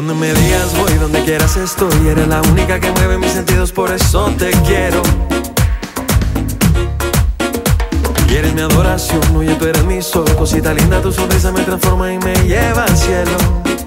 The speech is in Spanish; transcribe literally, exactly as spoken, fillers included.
Donde me digas voy, donde quieras estoy. Eres la única que mueve mis sentidos, por eso te quiero. Y eres mi adoración, oye, tú eres mi sol. Cosita linda, tu sonrisa me transforma y me lleva al cielo.